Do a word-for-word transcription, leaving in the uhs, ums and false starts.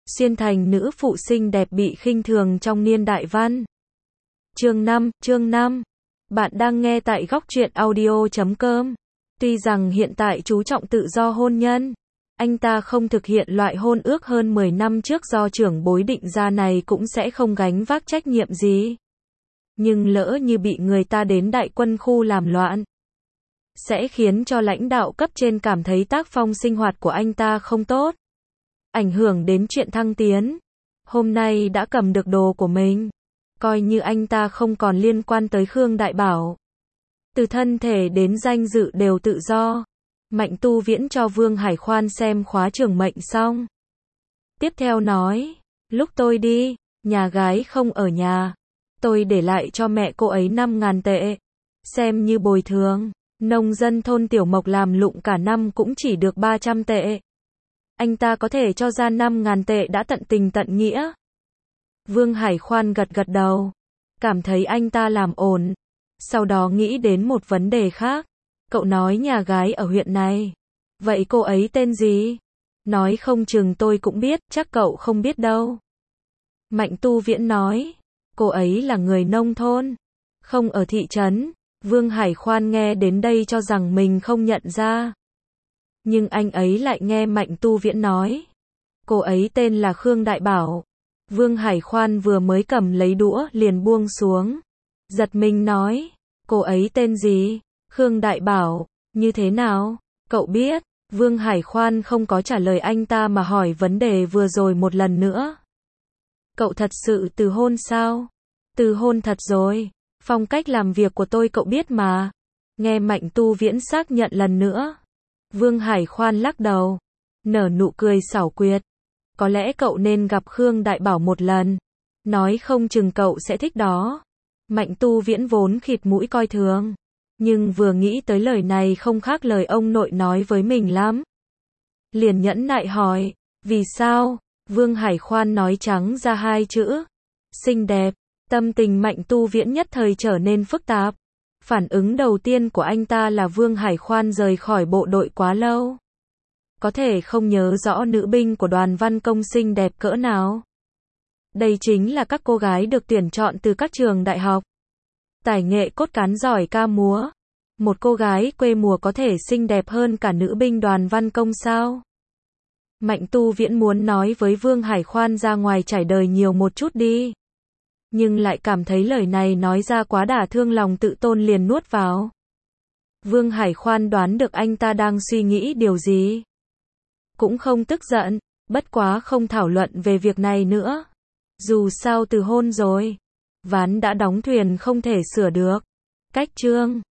Xuyên thành nữ phụ xinh đẹp bị khinh thường trong niên đại văn. Chương năm, chương năm. Bạn đang nghe tại góc truyện audio chấm com. Tuy rằng hiện tại chú trọng tự do hôn nhân, anh ta không thực hiện loại hôn ước hơn mười năm trước do trưởng bối định ra này cũng sẽ không gánh vác trách nhiệm gì. Nhưng lỡ như bị người ta đến đại quân khu làm loạn, sẽ khiến cho lãnh đạo cấp trên cảm thấy tác phong sinh hoạt của anh ta không tốt, ảnh hưởng đến chuyện thăng tiến. Hôm nay đã cầm được đồ của mình, coi như anh ta không còn liên quan tới Khương Đại Bảo. Từ thân thể đến danh dự đều tự do. Mạnh Tu Viễn cho Vương Hải Khoan xem khóa trường mệnh xong. Tiếp theo nói, lúc tôi đi, nhà gái không ở nhà. Tôi để lại cho mẹ cô ấy năm ngàn tệ. Xem như bồi thường. Nông dân thôn Tiểu Mộc làm lụng cả năm cũng chỉ được ba trăm tệ. Anh ta có thể cho ra năm ngàn tệ đã tận tình tận nghĩa. Vương Hải Khoan gật gật đầu. Cảm thấy anh ta làm ổn. Sau đó nghĩ đến một vấn đề khác. Cậu nói nhà gái ở huyện này. Vậy cô ấy tên gì? Nói không chừng tôi cũng biết, chắc cậu không biết đâu. Mạnh Tu Viễn nói. Cô ấy là người nông thôn. Không ở thị trấn. Vương Hải Khoan nghe đến đây cho rằng mình không nhận ra. Nhưng anh ấy lại nghe Mạnh Tu Viễn nói. Cô ấy tên là Khương Đại Bảo. Vương Hải Khoan vừa mới cầm lấy đũa liền buông xuống. Giật mình nói. Cô ấy tên gì? Khương Đại Bảo. Như thế nào? Cậu biết? Vương Hải Khoan không có trả lời anh ta mà hỏi vấn đề vừa rồi một lần nữa. Cậu thật sự từ hôn sao? Từ hôn thật rồi. Phong cách làm việc của tôi cậu biết mà. Nghe Mạnh Tu Viễn xác nhận lần nữa. Vương Hải Khoan lắc đầu. Nở nụ cười xảo quyệt. Có lẽ cậu nên gặp Khương Đại Bảo một lần. Nói không chừng cậu sẽ thích đó. Mạnh Tu Viễn vốn khịt mũi coi thường. Nhưng vừa nghĩ tới lời này không khác lời ông nội nói với mình lắm. Liền nhẫn nại hỏi. Vì sao? Vương Hải Khoan nói trắng ra hai chữ. Xinh đẹp. Tâm tình Mạnh Tu Viễn nhất thời trở nên phức tạp. Phản ứng đầu tiên của anh ta là Vương Hải Khoan rời khỏi bộ đội quá lâu. Có thể không nhớ rõ nữ binh của Đoàn Văn Công xinh đẹp cỡ nào. Đây chính là các cô gái được tuyển chọn từ các trường đại học. Tài nghệ cốt cán giỏi ca múa. Một cô gái quê mùa có thể xinh đẹp hơn cả nữ binh Đoàn Văn Công sao? Mạnh Tu Viễn muốn nói với Vương Hải Khoan ra ngoài trải đời nhiều một chút đi. Nhưng lại cảm thấy lời này nói ra quá đả thương lòng tự tôn liền nuốt vào. Vương Hải Khoan đoán được anh ta đang suy nghĩ điều gì. Cũng không tức giận, bất quá không thảo luận về việc này nữa. Dù sao từ hôn rồi. Ván đã đóng thuyền không thể sửa được. Cách chương